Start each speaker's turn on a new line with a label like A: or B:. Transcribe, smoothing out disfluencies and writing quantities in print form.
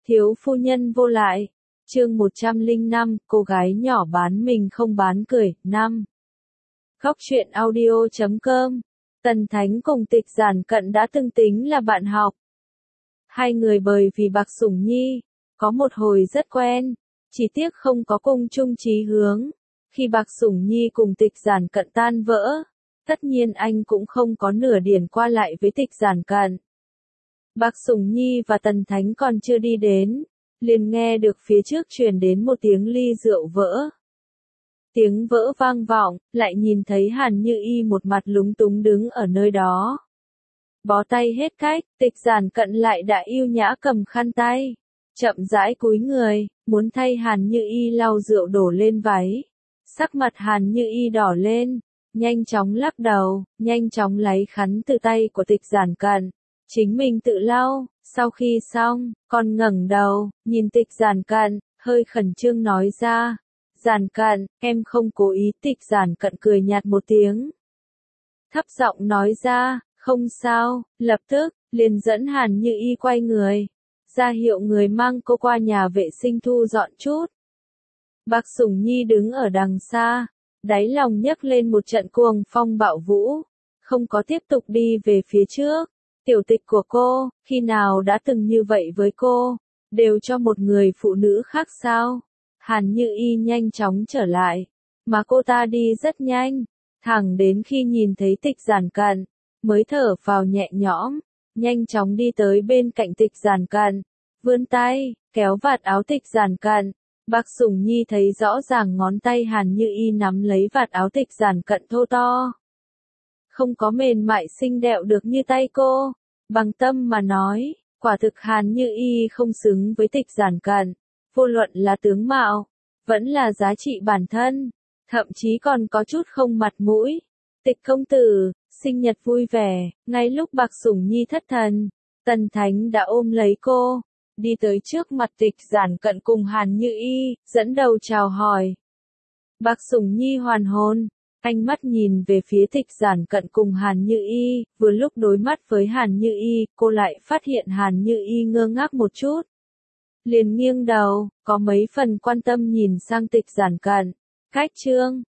A: Thiếu phu nhân vô lại. Chương 105, cô gái nhỏ bán mình không bán cười. 5. Góc truyện audio.com. Tần Thánh cùng Tịch Giản Cận đã từng tính là bạn học. Hai người bởi vì Bạc Sủng Nhi, có một hồi rất quen, chỉ tiếc không có cùng chung chí hướng. Khi Bạc Sủng Nhi cùng Tịch Giản Cận tan vỡ, tất nhiên anh cũng không có nửa điểm qua lại với Tịch Giản Cận. Bạc Sủng Nhi và Tần Thánh còn chưa đi đến, liền nghe được phía trước truyền đến một tiếng ly rượu vỡ. Tiếng vỡ vang vọng, lại nhìn thấy Hàn Như Y một mặt lúng túng đứng ở nơi đó. Bó tay hết cách, Tịch Giản Cận lại đã yêu nhã cầm khăn tay, chậm rãi cúi người, muốn thay Hàn Như Y lau rượu đổ lên váy. Sắc mặt Hàn Như Y đỏ lên, nhanh chóng lắc đầu, nhanh chóng lấy khăn từ tay của Tịch Giản Cận, chính mình tự lau. Sau khi xong, còn ngẩng đầu, nhìn Tịch Giản Cận, hơi khẩn trương nói ra, Giản Cận, em không cố ý. Tịch Giản Cận cười nhạt một tiếng, thấp giọng nói ra, không sao, lập tức, liền dẫn Hàn Như Y quay người, ra hiệu người mang cô qua nhà vệ sinh thu dọn chút. Bạc Sủng Nhi đứng ở đằng xa, đáy lòng nhấc lên một trận cuồng phong bạo vũ, không có tiếp tục đi về phía trước. Tiểu Tịch của cô, khi nào đã từng như vậy với cô, đều cho một người phụ nữ khác sao? Hàn Như Y nhanh chóng trở lại, mà cô ta đi rất nhanh, thẳng đến khi nhìn thấy Tịch Giản Cận, mới thở phào nhẹ nhõm, nhanh chóng đi tới bên cạnh Tịch Giản Cận, vươn tay, kéo vạt áo Tịch Giản Cận. Bạc Sủng Nhi thấy rõ ràng ngón tay Hàn Như Y nắm lấy vạt áo Tịch Giản Cận thô to. Không có mềm mại xinh đẹp được như tay cô. Bằng tâm mà nói, quả thực Hàn Như Y không xứng với Tịch Giản Cận, vô luận là tướng mạo, vẫn là giá trị bản thân, thậm chí còn có chút không mặt mũi. Tịch công tử, sinh nhật vui vẻ. Ngay lúc Bạc Sủng Nhi thất thần, Tần Thánh đã ôm lấy cô, đi tới trước mặt Tịch Giản Cận cùng Hàn Như Y, dẫn đầu chào hỏi. Bạc Sủng Nhi hoàn hồn, ánh mắt nhìn về phía Tịch Giản Cận cùng Hàn Như Y, vừa lúc đối mắt với Hàn Như Y, cô lại phát hiện Hàn Như Y ngơ ngác một chút. Liền nghiêng đầu, có mấy phần quan tâm nhìn sang Tịch Giản Cận. Cách chương